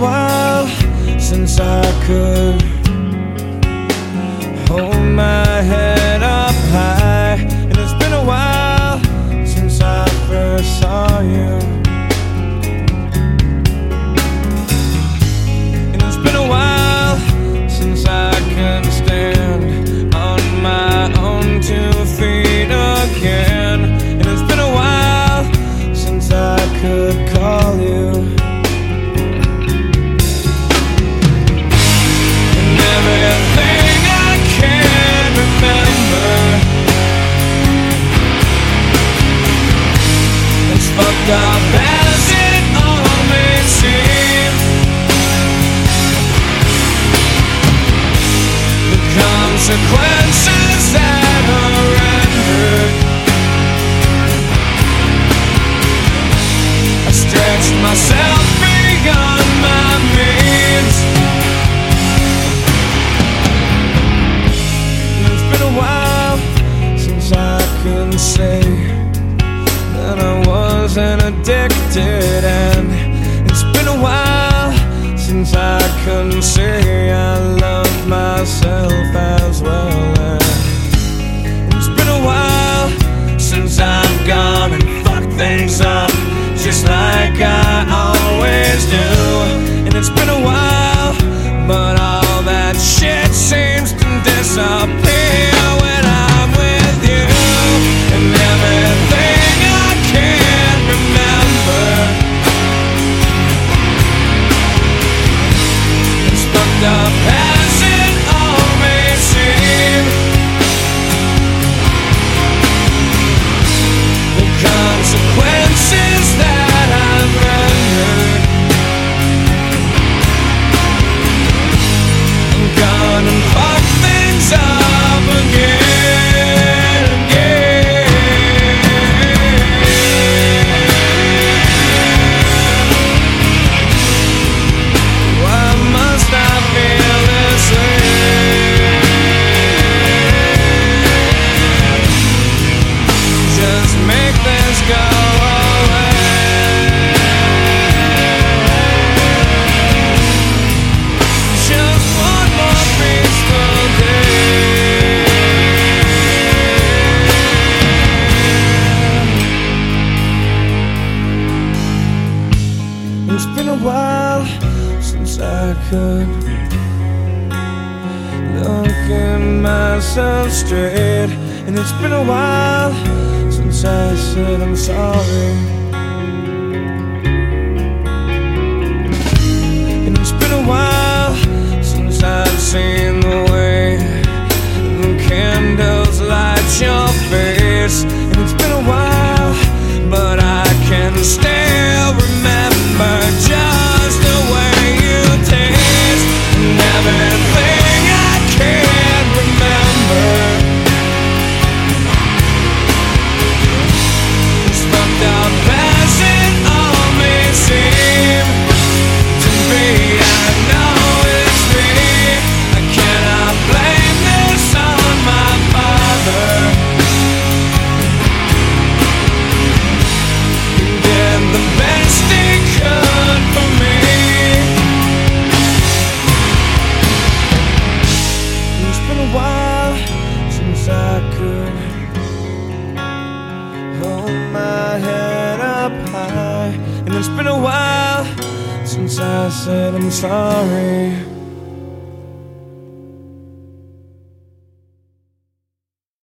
while since I could hold my head up high, and it's been a while since I first saw you. And it's been a while since I can stand on my own 2 feet again. And it's been a while since I could call you. And everything I can remember, as fucked up as it all may seem, the consequences that are rendered, I stretched myself beyond my means. And it's been a while since I can say that I wasn't addicted, and it's been a while since I can say I love myself as well. And it's been a while since I've gone and fucked things up just like I always do. And it's been a while, but all that shit seems to disappear when I'm with you. And everything I can remember, as fucked up as it all may seem, the consequences that I've rendered, I'm gonna fuck things up again, Why must I feel this way? Just make this go away. Just one more peaceful day. It's been a while since I could look at myself straight, and it's been a while since I said I'm sorry. And it's been a while since I've seen the way the candles light your face. And it's been a while, but I can still remember just the way you taste. And everything I can remember, as fucked up as it all may seem to be, I know it's me. I cannot blame this on my father. He did the best he could for me. It's been a while since I could hold my head up high, and it's been a while since I said I'm sorry.